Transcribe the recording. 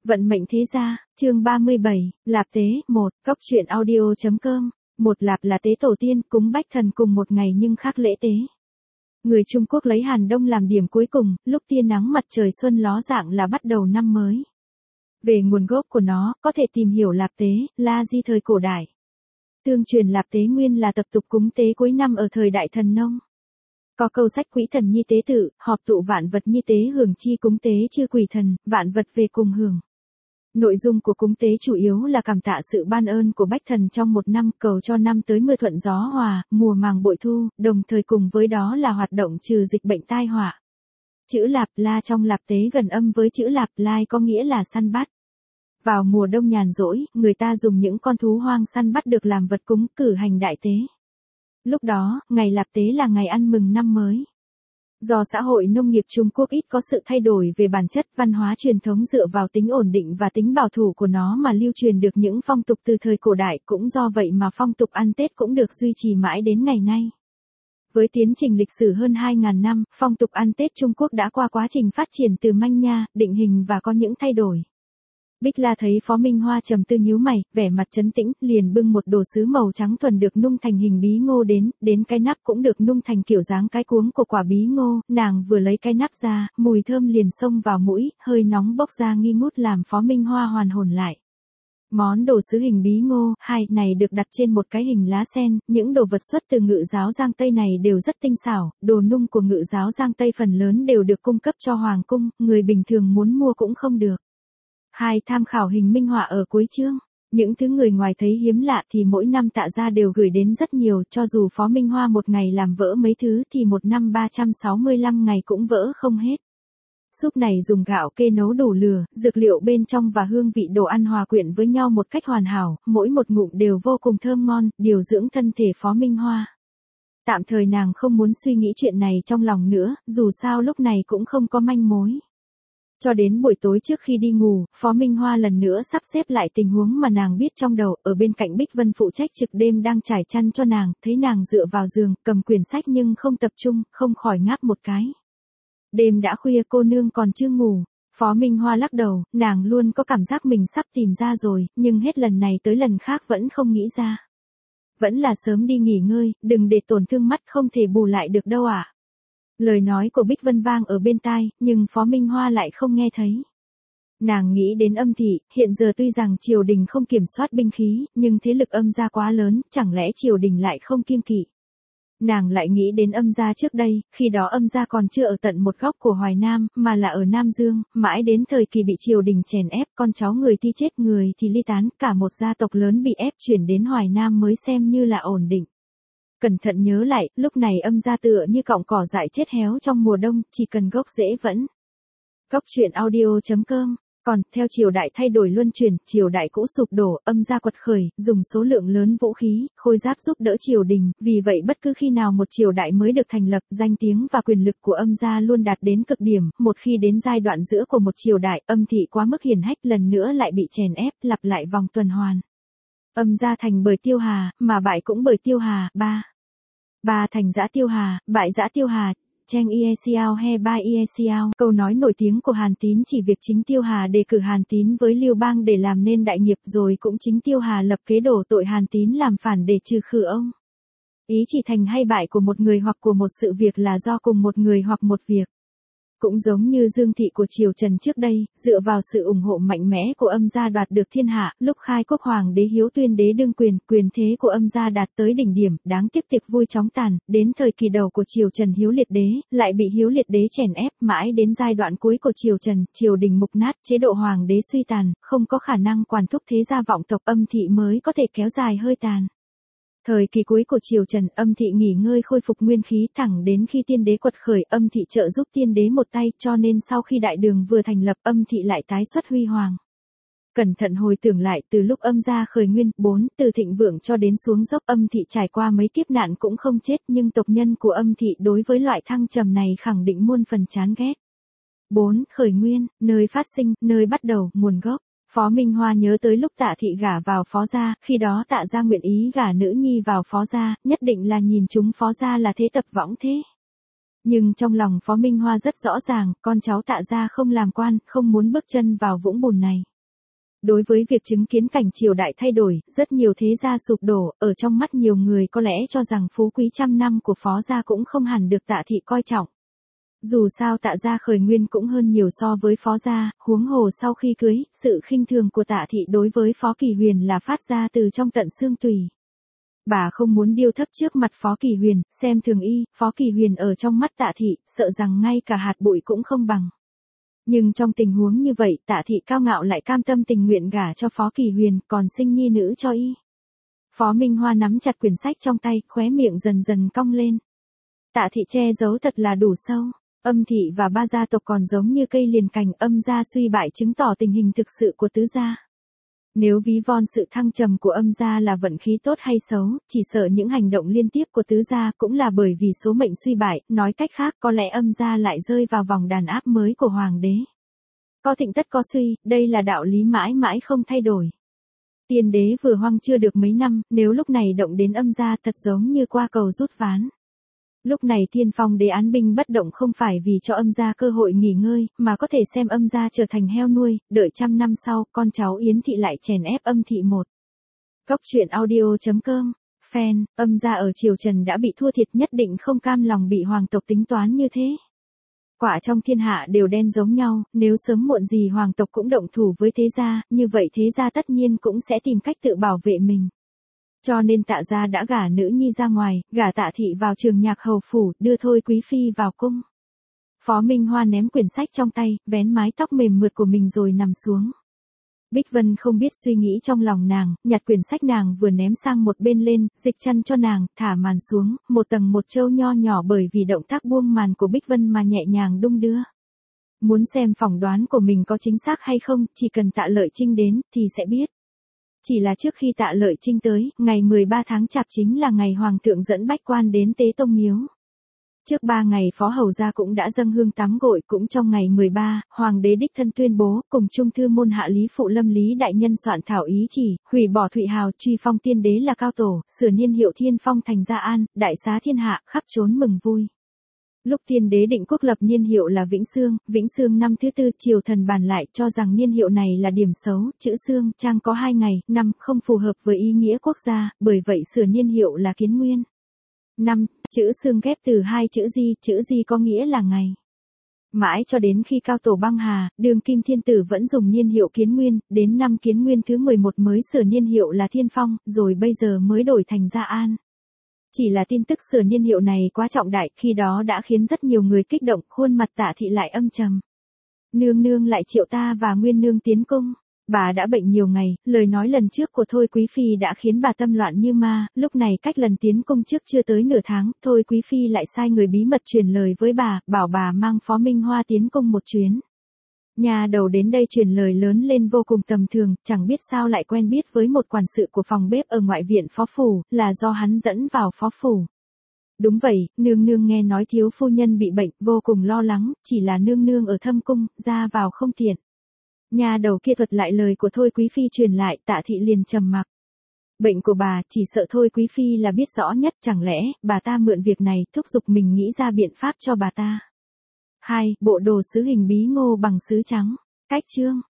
Vận mệnh thế gia, chương 37, Lạp tế, 1, Cốc truyện audio.com, một Lạp là tế tổ tiên, cúng bách thần cùng một ngày nhưng khác lễ tế. Người Trung Quốc lấy Hàn Đông làm điểm cuối cùng, lúc tia nắng mặt trời xuân ló dạng là bắt đầu năm mới. Về nguồn gốc của nó, có thể tìm hiểu Lạp tế, La Di thời cổ đại. Tương truyền Lạp tế nguyên là tập tục cúng tế cuối năm ở thời Đại Thần Nông. Có câu sách quỹ thần nhi tế tự, họp tụ vạn vật nhi tế hưởng chi cúng tế chư quỷ thần, vạn vật về cùng hưởng. Nội dung của cúng tế chủ yếu là cảm tạ sự ban ơn của bách thần trong một năm, cầu cho năm tới mưa thuận gió hòa, mùa màng bội thu, đồng thời cùng với đó là hoạt động trừ dịch bệnh tai họa. Chữ Lạp La trong Lạp tế gần âm với chữ Lạp Lai có nghĩa là săn bắt. Vào mùa đông nhàn rỗi, người ta dùng những con thú hoang săn bắt được làm vật cúng, cử hành đại tế. Lúc đó, ngày Lạp tế là ngày ăn mừng năm mới. Do xã hội nông nghiệp Trung Quốc ít có sự thay đổi về bản chất, văn hóa truyền thống dựa vào tính ổn định và tính bảo thủ của nó mà lưu truyền được những phong tục từ thời cổ đại, cũng do vậy mà phong tục ăn Tết cũng được duy trì mãi đến ngày nay. Với tiến trình lịch sử hơn 2.000 năm, phong tục ăn Tết Trung Quốc đã qua quá trình phát triển từ manh nha, định hình và có những thay đổi. Bích La thấy Phó Minh Hoa trầm tư nhíu mày, vẻ mặt trấn tĩnh, liền bưng một đồ sứ màu trắng thuần được nung thành hình bí ngô đến cái nắp cũng được nung thành kiểu dáng cái cuống của quả bí ngô, nàng vừa lấy cái nắp ra, mùi thơm liền xông vào mũi, hơi nóng bốc ra nghi ngút làm Phó Minh Hoa hoàn hồn lại. Món đồ sứ hình bí ngô, này được đặt trên một cái hình lá sen, những đồ vật xuất từ Ngự giáo Giang Tây này đều rất tinh xảo, đồ nung của Ngự giáo Giang Tây phần lớn đều được cung cấp cho Hoàng cung, người bình thường muốn mua cũng không được. Tham khảo hình minh họa ở cuối chương. Những thứ người ngoài thấy hiếm lạ thì mỗi năm Tạ gia đều gửi đến rất nhiều, cho dù Phó Minh Hoa một ngày làm vỡ mấy thứ thì một năm 365 ngày cũng vỡ không hết. Súp này dùng gạo kê nấu đủ lửa, dược liệu bên trong và hương vị đồ ăn hòa quyện với nhau một cách hoàn hảo, mỗi một ngụm đều vô cùng thơm ngon, điều dưỡng thân thể Phó Minh Hoa. Tạm thời nàng không muốn suy nghĩ chuyện này trong lòng nữa, dù sao lúc này cũng không có manh mối. Cho đến buổi tối trước khi đi ngủ, Phó Minh Hoa lần nữa sắp xếp lại tình huống mà nàng biết trong đầu, ở bên cạnh Bích Vân phụ trách trực đêm đang trải chăn cho nàng, thấy nàng dựa vào giường, cầm quyển sách nhưng không tập trung, không khỏi ngáp một cái. Đêm đã khuya cô nương còn chưa ngủ. Phó Minh Hoa lắc đầu, nàng luôn có cảm giác mình sắp tìm ra rồi, nhưng hết lần này tới lần khác vẫn không nghĩ ra. Vẫn là sớm đi nghỉ ngơi, đừng để tổn thương mắt, không thể bù lại được đâu ạ. Lời nói của Bích Vân vang ở bên tai, nhưng Phó Minh Hoa lại không nghe thấy. Nàng nghĩ đến Âm thị, hiện giờ tuy rằng triều đình không kiểm soát binh khí, nhưng thế lực Âm gia quá lớn, chẳng lẽ triều đình lại không kiêng kỵ. Nàng lại nghĩ đến Âm gia trước đây, khi đó Âm gia còn chưa ở tận một góc của Hoài Nam, mà là ở Nam Dương, mãi đến thời kỳ bị triều đình chèn ép, con cháu người thì chết người thì ly tán, cả một gia tộc lớn bị ép chuyển đến Hoài Nam mới xem như là ổn định. Cẩn thận nhớ lại, lúc này Âm gia tựa như cọng cỏ dại chết héo trong mùa đông, chỉ cần gốc rễ vẫn. Cốc truyện audio.com. Còn, theo triều đại thay đổi luân chuyển, triều đại cũ sụp đổ, Âm gia quật khởi, dùng số lượng lớn vũ khí, khôi giáp giúp đỡ triều đình, vì vậy bất cứ khi nào một triều đại mới được thành lập, danh tiếng và quyền lực của Âm gia luôn đạt đến cực điểm, một khi đến giai đoạn giữa của một triều đại, Âm thị quá mức hiển hách lần nữa lại bị chèn ép, lặp lại vòng tuần hoàn. Âm gia thành bởi Tiêu Hà, mà bại cũng bởi Tiêu Hà, ba thành giã Tiêu Hà, bại giã Tiêu Hà, Cheng Ie Xiao He Bai Ie Xiao. Câu nói nổi tiếng của Hàn Tín chỉ việc chính Tiêu Hà đề cử Hàn Tín với Lưu Bang để làm nên đại nghiệp, rồi cũng chính Tiêu Hà lập kế đổ tội Hàn Tín làm phản để trừ khử ông. Ý chỉ thành hay bại của một người hoặc của một sự việc là do cùng một người hoặc một việc. Cũng giống như Dương thị của triều Trần trước đây, dựa vào sự ủng hộ mạnh mẽ của Âm gia đoạt được thiên hạ, lúc khai quốc hoàng đế Hiếu tuyên đế đương quyền thế của Âm gia đạt tới đỉnh điểm, đáng tiếc tiệc vui chóng tàn, đến thời kỳ đầu của triều Trần Hiếu liệt đế, lại bị Hiếu liệt đế chèn ép, mãi đến giai đoạn cuối của triều Trần, triều đình mục nát, chế độ hoàng đế suy tàn, không có khả năng quản thúc thế gia vọng tộc, Âm thị mới có thể kéo dài hơi tàn. Thời kỳ cuối của triều Trần, Âm thị nghỉ ngơi khôi phục nguyên khí, thẳng đến khi tiên đế quật khởi, Âm thị trợ giúp tiên đế một tay, cho nên sau khi đại đường vừa thành lập, Âm thị lại tái xuất huy hoàng. Cẩn thận hồi tưởng lại, từ lúc Âm gia khởi nguyên, từ thịnh vượng cho đến xuống dốc, Âm thị trải qua mấy kiếp nạn cũng không chết, nhưng tộc nhân của Âm thị đối với loại thăng trầm này khẳng định muôn phần chán ghét. 4. Khởi nguyên, nơi phát sinh, nơi bắt đầu, nguồn gốc. Phó Minh Hoa nhớ tới lúc Tạ thị gả vào Phó gia, khi đó Tạ gia nguyện ý gả nữ nhi vào Phó gia, nhất định là nhìn chúng Phó gia là thế tập võng thế. Nhưng trong lòng Phó Minh Hoa rất rõ ràng, con cháu Tạ gia không làm quan, không muốn bước chân vào vũng bùn này. Đối với việc chứng kiến cảnh triều đại thay đổi, rất nhiều thế gia sụp đổ, ở trong mắt nhiều người có lẽ cho rằng phú quý trăm năm của Phó gia cũng không hẳn được Tạ thị coi trọng. Dù sao Tạ gia khởi nguyên cũng hơn nhiều so với Phó gia, huống hồ sau khi cưới, sự khinh thường của Tạ thị đối với Phó Kỳ Huyền là phát ra từ trong tận xương tủy. Bà không muốn điêu thấp trước mặt Phó Kỳ Huyền, xem thường y, Phó Kỳ Huyền ở trong mắt Tạ thị, sợ rằng ngay cả hạt bụi cũng không bằng. Nhưng trong tình huống như vậy, Tạ thị cao ngạo lại cam tâm tình nguyện gả cho Phó Kỳ Huyền, còn sinh nhi nữ cho y. Phó Minh Hoa nắm chặt quyển sách trong tay, khóe miệng dần dần cong lên. Tạ thị che giấu thật là đủ sâu. Âm thị và ba gia tộc còn giống như cây liền cành, âm gia suy bại chứng tỏ tình hình thực sự của tứ gia. Nếu ví von sự thăng trầm của âm gia là vận khí tốt hay xấu, chỉ sợ những hành động liên tiếp của tứ gia cũng là bởi vì số mệnh suy bại, nói cách khác có lẽ âm gia lại rơi vào vòng đàn áp mới của hoàng đế. Có thịnh tất có suy, đây là đạo lý mãi mãi không thay đổi. Tiên đế vừa hoang chưa được mấy năm, nếu lúc này động đến âm gia thật giống như qua cầu rút ván. Lúc này Thiên Phong đế án binh bất động không phải vì cho âm gia cơ hội nghỉ ngơi, mà có thể xem âm gia trở thành heo nuôi, đợi trăm năm sau, con cháu Yến thị lại chèn ép âm thị một. Cốc truyện audio.com, fan, âm gia ở triều Trần đã bị thua thiệt, nhất định không cam lòng bị hoàng tộc tính toán như thế. Quả trong thiên hạ đều đen giống nhau, nếu sớm muộn gì hoàng tộc cũng động thủ với thế gia, như vậy thế gia tất nhiên cũng sẽ tìm cách tự bảo vệ mình. Cho nên Tạ gia đã gả nữ nhi ra ngoài, gả Tạ thị vào trường nhạc hầu phủ, đưa Thôi Quý phi vào cung. Phó Minh Hoa ném quyển sách trong tay, vén mái tóc mềm mượt của mình rồi nằm xuống. Bích Vân không biết suy nghĩ trong lòng nàng, nhặt quyển sách nàng vừa ném sang một bên lên, dịch chăn cho nàng, thả màn xuống, một tầng một trâu nho nhỏ bởi vì động tác buông màn của Bích Vân mà nhẹ nhàng đung đưa. Muốn xem phỏng đoán của mình có chính xác hay không, chỉ cần Tạ Lợi Trinh đến, thì sẽ biết. Chỉ là trước khi Tạ Lợi Trinh tới, ngày 13 tháng Chạp chính là ngày Hoàng thượng dẫn bách quan đến tế tông miếu. Trước 3 ngày Phó Hầu gia cũng đã dâng hương tắm gội, cũng trong ngày 13, Hoàng đế đích thân tuyên bố, cùng Trung thư môn hạ Lý Phụ Lâm Lý đại nhân soạn thảo ý chỉ, hủy bỏ Thụy Hào, truy phong tiên đế là cao tổ, sửa niên hiệu Thiên Phong thành Gia An, đại xá thiên hạ, khắp trốn mừng vui. Lúc tiên đế định quốc lập niên hiệu là Vĩnh Sương năm thứ 4, triều thần bàn lại cho rằng niên hiệu này là điểm xấu, chữ Sương trang có 2 ngày, năm không phù hợp với ý nghĩa quốc gia, bởi vậy sửa niên hiệu là Kiến Nguyên. 5. Chữ Sương ghép từ 2 chữ Di có nghĩa là ngày. Mãi cho đến khi cao tổ băng hà, đương kim thiên tử vẫn dùng niên hiệu Kiến Nguyên, đến năm Kiến Nguyên thứ 11 mới sửa niên hiệu là Thiên Phong, rồi bây giờ mới đổi thành Gia An. Chỉ là tin tức sửa niên hiệu này quá trọng đại, khi đó đã khiến rất nhiều người kích động, khuôn mặt Tạ thị lại âm trầm. Nương nương lại triệu ta và Nguyên nương tiến cung. Bà đã bệnh nhiều ngày, lời nói lần trước của Thôi Quý phi đã khiến bà tâm loạn như ma, lúc này cách lần tiến cung trước chưa tới nửa tháng, Thôi Quý phi lại sai người bí mật truyền lời với bà, bảo bà mang Phó Minh Hoa tiến cung một chuyến. Nhà đầu đến đây truyền lời lớn lên vô cùng tầm thường, chẳng biết sao lại quen biết với một quản sự của phòng bếp ở ngoại viện phó phủ, là do hắn dẫn vào phó phủ. Đúng vậy, nương nương nghe nói thiếu phu nhân bị bệnh, vô cùng lo lắng, chỉ là nương nương ở thâm cung, ra vào không tiện. Nhà đầu kia thuật lại lời của Thôi Quý phi truyền lại, Tạ thị liền trầm mặc. Bệnh của bà, chỉ sợ Thôi Quý phi là biết rõ nhất, chẳng lẽ bà ta mượn việc này thúc giục mình nghĩ ra biện pháp cho bà ta. 2. Bộ đồ sứ hình bí ngô bằng sứ trắng. Cách chương